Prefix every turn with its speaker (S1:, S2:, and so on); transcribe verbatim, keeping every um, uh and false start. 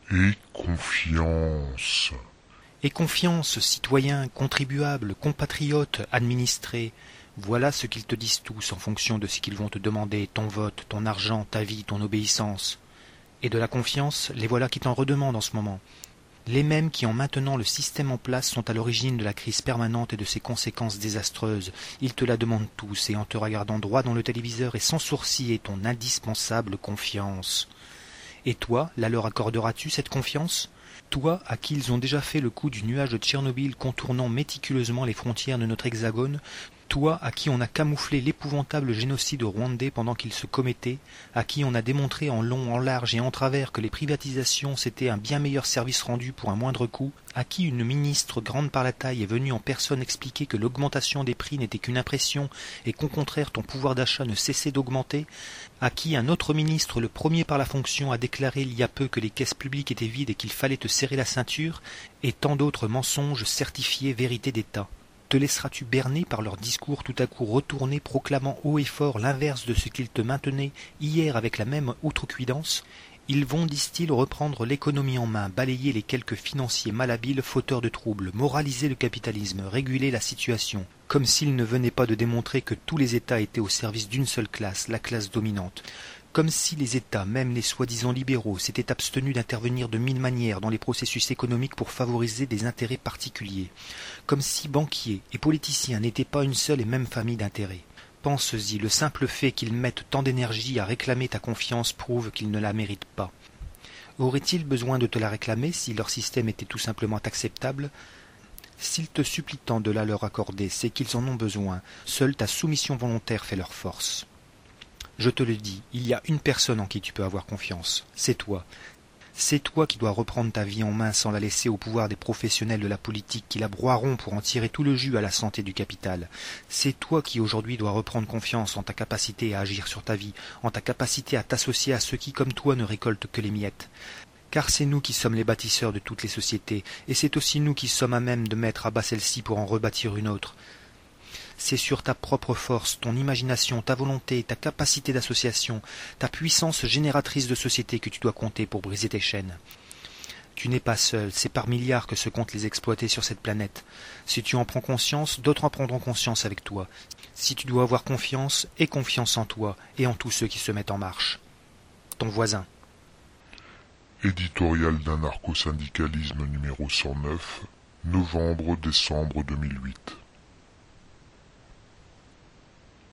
S1: Et confiance.
S2: Et confiance, citoyens, contribuables, compatriotes, administrés. Voilà ce qu'ils te disent tous en fonction de ce qu'ils vont te demander, ton vote, ton argent, ta vie, ton obéissance. Et de la confiance, les voilà qui t'en redemandent en ce moment. Les mêmes qui, en maintenant le système en place, sont à l'origine de la crise permanente et de ses conséquences désastreuses. Ils te la demandent tous, et en te regardant droit dans le téléviseur et sans sourciller ton indispensable confiance. Et toi, la leur accorderas-tu cette confiance ? Toi, à qui ils ont déjà fait le coup du nuage de Tchernobyl contournant méticuleusement les frontières de notre hexagone, toi, à qui on a camouflé l'épouvantable génocide rwandais pendant qu'il se commettait, à qui on a démontré en long, en large et en travers que les privatisations c'était un bien meilleur service rendu pour un moindre coût, à qui une ministre grande par la taille est venue en personne expliquer que l'augmentation des prix n'était qu'une impression et qu'au contraire ton pouvoir d'achat ne cessait d'augmenter, à qui un autre ministre, le premier par la fonction, a déclaré il y a peu que les caisses publiques étaient vides et qu'il fallait te serrer la ceinture, et tant d'autres mensonges certifiés vérité d'État. Te laisseras-tu berner par leurs discours tout à coup retournés proclamant haut et fort l'inverse de ce qu'ils te maintenaient hier avec la même outrecuidance ? Ils vont, disent-ils, reprendre l'économie en main, balayer les quelques financiers malhabiles fauteurs de troubles, moraliser le capitalisme, réguler la situation, comme s'ils ne venaient pas de démontrer que tous les États étaient au service d'une seule classe, la classe dominante. Comme si les États, même les soi-disant libéraux, s'étaient abstenus d'intervenir de mille manières dans les processus économiques pour favoriser des intérêts particuliers. Comme si banquiers et politiciens n'étaient pas une seule et même famille d'intérêts. Pense-y, le simple fait qu'ils mettent tant d'énergie à réclamer ta confiance prouve qu'ils ne la méritent pas. Auraient-ils besoin de te la réclamer si leur système était tout simplement acceptable ? S'ils te supplient tant de la leur accorder, c'est qu'ils en ont besoin. Seule ta soumission volontaire fait leur force. Je te le dis, il y a une personne en qui tu peux avoir confiance, c'est toi. C'est toi qui dois reprendre ta vie en main sans la laisser au pouvoir des professionnels de la politique qui la broieront pour en tirer tout le jus à la santé du capital. C'est toi qui aujourd'hui dois reprendre confiance en ta capacité à agir sur ta vie, en ta capacité à t'associer à ceux qui, comme toi, ne récoltent que les miettes. Car c'est nous qui sommes les bâtisseurs de toutes les sociétés, et c'est aussi nous qui sommes à même de mettre à bas celle-ci pour en rebâtir une autre. C'est sur ta propre force, ton imagination, ta volonté, ta capacité d'association, ta puissance génératrice de société que tu dois compter pour briser tes chaînes. Tu n'es pas seul, c'est par milliards que se comptent les exploités sur cette planète. Si tu en prends conscience, d'autres en prendront conscience avec toi. Si tu dois avoir confiance, aie confiance en toi et en tous ceux qui se mettent en marche. Ton voisin.
S1: Éditorial d'anarcho-syndicalisme numéro cent neuf, novembre-décembre deux mille huit.